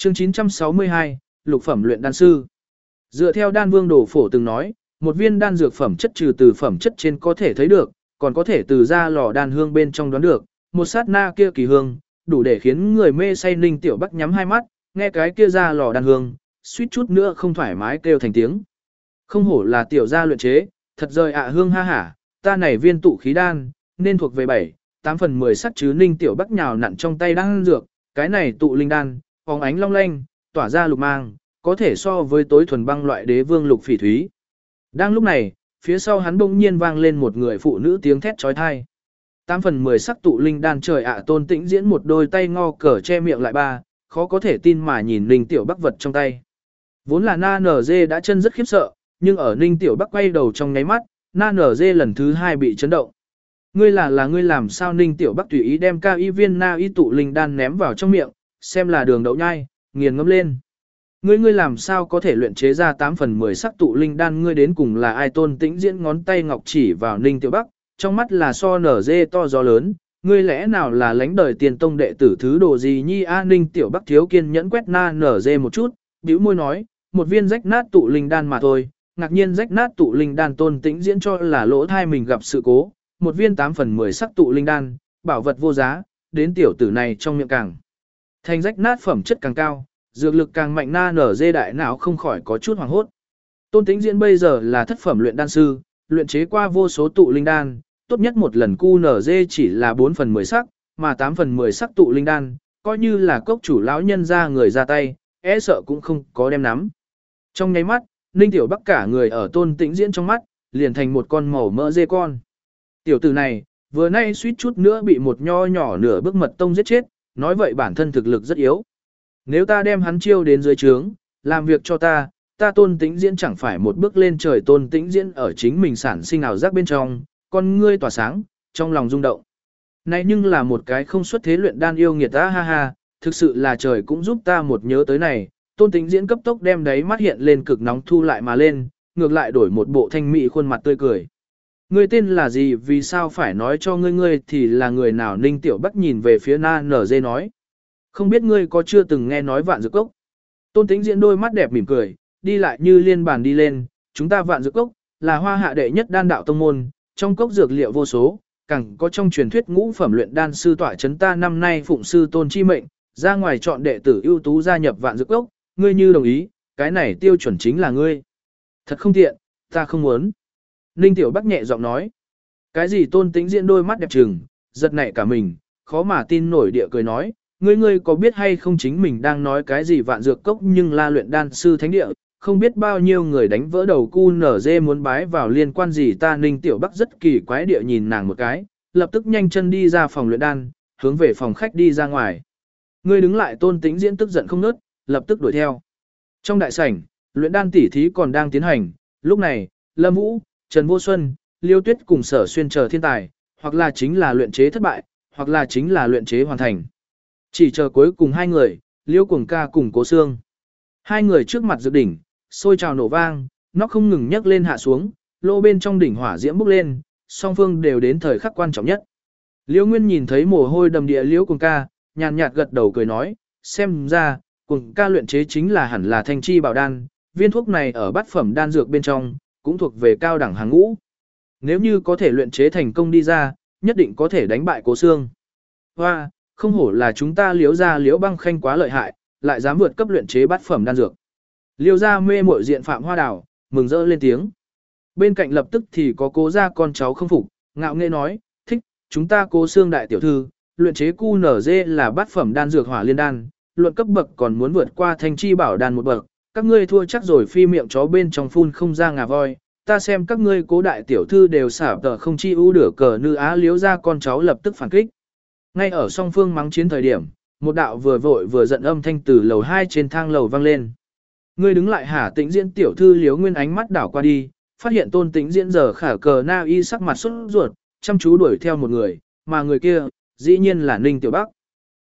Chương 962, lục phẩm luyện đan sư. Dựa theo đan vương đồ phổ từng nói, một viên đan dược phẩm chất trừ từ phẩm chất trên có thể thấy được, còn có thể từ ra lò đan hương bên trong đoán được, một sát na kia kỳ hương, đủ để khiến người mê say. Ninh Tiểu Bắc nhắm hai mắt, nghe cái kia ra lò đan hương, suýt chút nữa không thoải mái kêu thành tiếng. Không hổ là tiểu gia luyện chế, thật rời ạ hương ha hả, ta này viên tụ khí đan, nên thuộc về 7-8 phần 10 sắc chứ. Ninh Tiểu Bắc nhào nặn trong tay đan dược, cái này tụ linh đan, phóng ánh long lanh, tỏa ra lục mang, có thể so với tối thuần băng loại đế vương lục phỉ thúy. Đang lúc này, phía sau hắn bỗng nhiên vang lên một người phụ nữ tiếng thét chói tai. 8 phần 10 sắc tụ linh đan, trời ạ. Tôn Tĩnh Diễn một đôi tay ngò cờ che miệng lại ba, khó có thể tin mà nhìn Ninh Tiểu Bắc vật trong tay. Vốn là Na NG đã chân rất khiếp sợ, nhưng ở Ninh Tiểu Bắc quay đầu trong nháy mắt, Na NG lần thứ 2 bị chấn động. Ngươi là ngươi làm sao? Ninh Tiểu Bắc tùy ý đem cao y viên na y tụ linh đan ném vào trong miệng, xem là đường đậu nhai, nghiền ngẫm lên. Ngươi làm sao có thể luyện chế ra 8 phần 10 sắc tụ linh đan? Ngươi đến cùng là ai? Tôn Tĩnh Diễn ngón tay ngọc chỉ vào Ninh Tiểu Bắc, trong mắt là so nở dê to gió lớn. Ngươi lẽ nào là lãnh đời tiền tông đệ tử thứ đồ gì nhi a? Ninh Tiểu Bắc thiếu kiên nhẫn quét Na nở dê một chút, bĩu môi nói, một viên rách nát tụ linh đan mà thôi. Ngạc nhiên rách nát tụ linh đan. Tôn Tĩnh Diễn cho là lỗ thai mình gặp sự cố, một viên 8 phần 10 sắc tụ linh đan, bảo vật vô giá, đến tiểu tử này trong miệng càng thành rách nát, phẩm chất càng cao, dược lực càng mạnh. Na nở dê đại não không khỏi có chút hoảng hốt. Tôn Tĩnh Diễn bây giờ là thất phẩm luyện đan sư, luyện chế qua vô số tụ linh đan, tốt nhất một lần QNZ chỉ là 4 phần 10 sắc, mà 8 phần 10 sắc tụ linh đan, coi như là cốc chủ lão nhân ra người ra tay, e sợ cũng không có đem nắm. Trong nháy mắt, Ninh Tiểu Bắc cả người ở Tôn Tĩnh Diễn trong mắt, liền thành một con màu mỡ dê con. Tiểu tử này, vừa nay suýt chút nữa bị một nho nhỏ nửa bước mật tông giết chết, nói vậy bản thân thực lực rất yếu. Nếu ta đem hắn chiêu đến dưới trướng, làm việc cho ta Tôn Tĩnh Diễn chẳng phải một bước lên trời. Tôn Tĩnh Diễn ở chính mình sản sinh ảo giác bên trong, con ngươi tỏa sáng, trong lòng rung động. Này nhưng là một cái không xuất thế luyện đan yêu nghiệt ta, ha ha, thực sự là trời cũng giúp ta một nhớ tới này. Tôn Tĩnh Diễn cấp tốc đem đáy mắt hiện lên cực nóng thu lại mà lên, ngược lại đổi một bộ thanh mỹ khuôn mặt tươi cười. Ngươi tên là gì? Vì sao phải nói cho ngươi thì là người nào? Ninh Tiểu Bắc nhìn về phía Na NG nói. Không biết ngươi có chưa từng nghe nói Vạn Dược Cốc? Tôn Tĩnh Diễn đôi mắt đẹp mỉm cười, đi lại như liên bàn đi lên. Chúng ta Vạn Dược Cốc là Hoa Hạ đệ nhất đan đạo tông môn, trong cốc dược liệu vô số, càng có trong truyền thuyết ngũ phẩm luyện đan sư tọa chấn. Ta năm nay phụng sư tôn chi mệnh, ra ngoài chọn đệ tử ưu tú gia nhập Vạn Dược Cốc. Ngươi như đồng ý, cái này tiêu chuẩn chính là ngươi. Thật không tiện, ta không muốn. Ninh Tiểu Bắc nhẹ giọng nói. Cái gì? Tôn Tĩnh Diễn đôi mắt đẹp trừng, giật nảy cả mình, khó mà tin nổi địa cười nói, ngươi có biết hay không chính mình đang nói cái gì? Vạn Dược Cốc nhưng là luyện đan sư thánh địa, không biết bao nhiêu người đánh vỡ đầu QNZ muốn bái vào, liên quan gì ta? Ninh Tiểu Bắc rất kỳ quái địa nhìn nàng một cái, lập tức nhanh chân đi ra phòng luyện đan, hướng về phòng khách đi ra ngoài. Ngươi đứng lại! Tôn Tĩnh Diễn tức giận không ngớt, lập tức đuổi theo. Trong đại sảnh, luyện đan tỉ thí còn đang tiến hành, lúc này, Lâm Vũ, Trần Vô Xuân, Liêu Tuyết cùng Sở Xuyên chờ thiên tài, hoặc là chính là luyện chế thất bại, hoặc là chính là luyện chế hoàn thành. Chỉ chờ cuối cùng hai người, Liêu Cuồng Ca cùng Cố Sương. Hai người trước mặt dược đỉnh, sôi trào nổ vang, nó không ngừng nhấc lên hạ xuống, lô bên trong đỉnh hỏa diễm bốc lên, song phương đều đến thời khắc quan trọng nhất. Liêu Nguyên nhìn thấy mồ hôi đầm địa Liêu Cuồng Ca, nhàn nhạt gật đầu cười nói, xem ra, Cuồng Ca luyện chế chính là hẳn là thanh chi bảo đan, viên thuốc này ở bát phẩm đan dược bên trong, cũng thuộc về cao đẳng hàng ngũ. Nếu như có thể luyện chế thành công đi ra, nhất định có thể đánh bại Cố Sương. Hoa, không hổ là chúng ta Liễu gia Liễu Băng Khanh quá lợi hại, lại dám vượt cấp luyện chế bát phẩm đan dược. Liễu gia mê muội diện Phạm Hoa Đào, mừng rỡ lên tiếng. Bên cạnh lập tức thì có Cố gia con cháu không phục, ngạo nghễ nói, thích, chúng ta Cố Sương đại tiểu thư, luyện chế QNZ là bát phẩm đan dược hỏa liên đan, luận cấp bậc còn muốn vượt qua thanh chi bảo đan một bậc. Các ngươi thua chắc rồi! Phi miệng chó bên trong phun không ra ngà voi, ta xem các ngươi Cố đại tiểu thư đều xả tờ không chi ưu đửa cờ nữ á. Liếu ra con cháu lập tức phản kích. Ngay ở song phương mắng chiến thời điểm, một đạo vừa vội vừa giận âm thanh từ lầu 2 trên thang lầu vang lên. Ngươi đứng lại hả? Tĩnh Diễn tiểu thư Liếu Nguyên ánh mắt đảo qua đi, phát hiện Tôn Tĩnh Diễn giờ khả cờ na y sắc mặt sốt ruột, chăm chú đuổi theo một người, mà người kia, dĩ nhiên là Ninh Tiểu Bắc.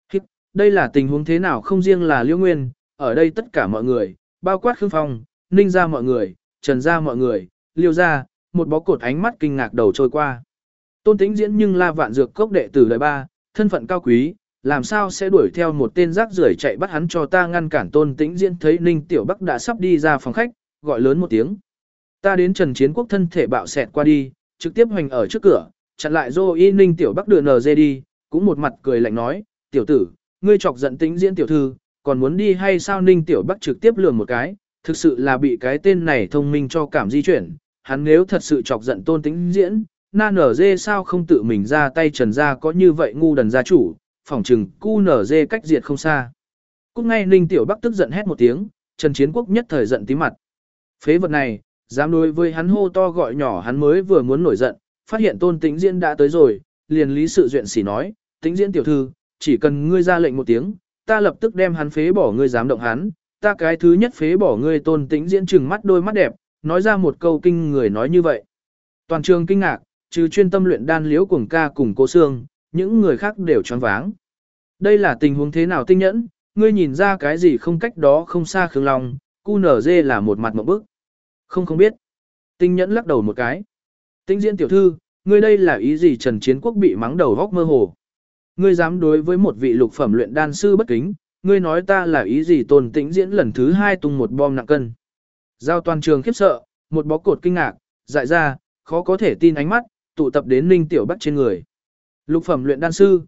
Đây là tình huống thế nào? Không riêng là Liễu Nguyên, ở đây tất cả mọi người, bao quát Khương Phong, Ninh gia mọi người, Trần gia mọi người, Liêu gia, một bó cột ánh mắt kinh ngạc đầu trôi qua. Tôn Tĩnh Diễn nhưng là Vạn Dược Cốc đệ tử đời 3, thân phận cao quý, làm sao sẽ đuổi theo một tên rác rưởi chạy bắt hắn cho ta ngăn cản Tôn Tĩnh Diễn thấy Ninh Tiểu Bắc đã sắp đi ra phòng khách, gọi lớn một tiếng. Ta đến Trần Chiến Quốc thân thể bạo xẹt qua đi, trực tiếp hoành ở trước cửa, chặn lại Dô Y Ninh Tiểu Bắc đưa NG đi, cũng một mặt cười lạnh nói, tiểu tử, ngươi chọc giận Tĩnh Diễn tiểu thư, còn muốn đi hay sao? Ninh Tiểu Bắc trực tiếp lườm một cái, thực sự là bị cái tên này thông minh cho cảm di chuyển, hắn nếu thật sự chọc giận Tôn Tĩnh Diễn, na nở dê sao không tự mình ra tay trần ra có như vậy ngu đần gia chủ, phỏng chừng cu nở dê cách diệt không xa. Cúc ngay Ninh Tiểu Bắc tức giận hét một tiếng, Trần Chiến Quốc nhất thời giận tí mặt. Phế vật này, dám đối với hắn hô to gọi nhỏ, hắn mới vừa muốn nổi giận, phát hiện Tôn Tĩnh Diễn đã tới rồi, liền lý sự duyện sỉ nói, Tĩnh Diễn tiểu thư, chỉ cần ngươi ra lệnh một tiếng, ta lập tức đem hắn phế bỏ, ngươi dám động hắn, ta cái thứ nhất phế bỏ ngươi. Tôn Tĩnh Diễn trừng mắt đôi mắt đẹp, nói ra một câu kinh người nói như vậy. Toàn trường kinh ngạc, trừ chuyên tâm luyện đan Liễu Cuồng ca cùng Cố Xương, những người khác đều choáng váng. Đây là tình huống thế nào tinh nhẫn, ngươi nhìn ra cái gì không? Cách đó không xa Khương Long, QNZ là một mặt ngộp bức. Không biết. Tinh nhẫn lắc đầu một cái. Tĩnh Diễn tiểu thư, ngươi đây là ý gì? Trần Chiến Quốc bị mắng đầu góc mơ hồ. Ngươi dám đối với một vị lục phẩm luyện đan sư bất kính, ngươi nói ta là ý gì? Tôn Tĩnh Diễn lần thứ 2 tung một bom nặng cân. Giao toàn trường khiếp sợ, một bó cột kinh ngạc, dại ra, khó có thể tin ánh mắt, tụ tập đến Ninh Tiểu Bắc trên người. Lục phẩm luyện đan sư,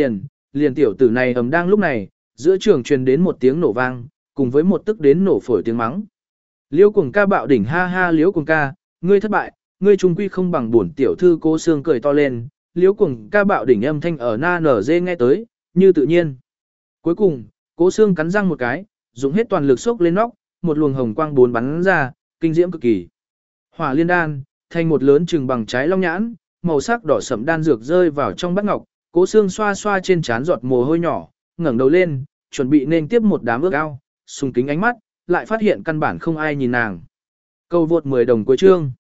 liền tiểu tử này ầm đang lúc này, giữa trường truyền đến một tiếng nổ vang, cùng với một tức đến nổ phổi tiếng mắng. Liễu Cuồng ca bạo đỉnh, ha ha Liễu Cuồng ca, ngươi thất bại, ngươi trung quy không bằng bổn tiểu thư. Cố Xương cười to lên, Liễu Cuồng ca bạo đỉnh âm thanh ở na nở dê nghe tới, như tự nhiên. Cuối cùng, Cố Xương cắn răng một cái, dùng hết toàn lực xốc lên nóc, một luồng hồng quang bốn bắn ra, kinh diễm cực kỳ. Hỏa liên đan, thành một lớn chừng bằng trái long nhãn, màu sắc đỏ sẫm đan dược rơi vào trong bát ngọc, Cố Xương xoa xoa trên trán giọt mồ hôi nhỏ, ngẩng đầu lên, chuẩn bị nên tiếp một đám ước ao, sùng kính ánh mắt, lại phát hiện căn bản không ai nhìn nàng. Câu vượt 10 đồng cuối chương.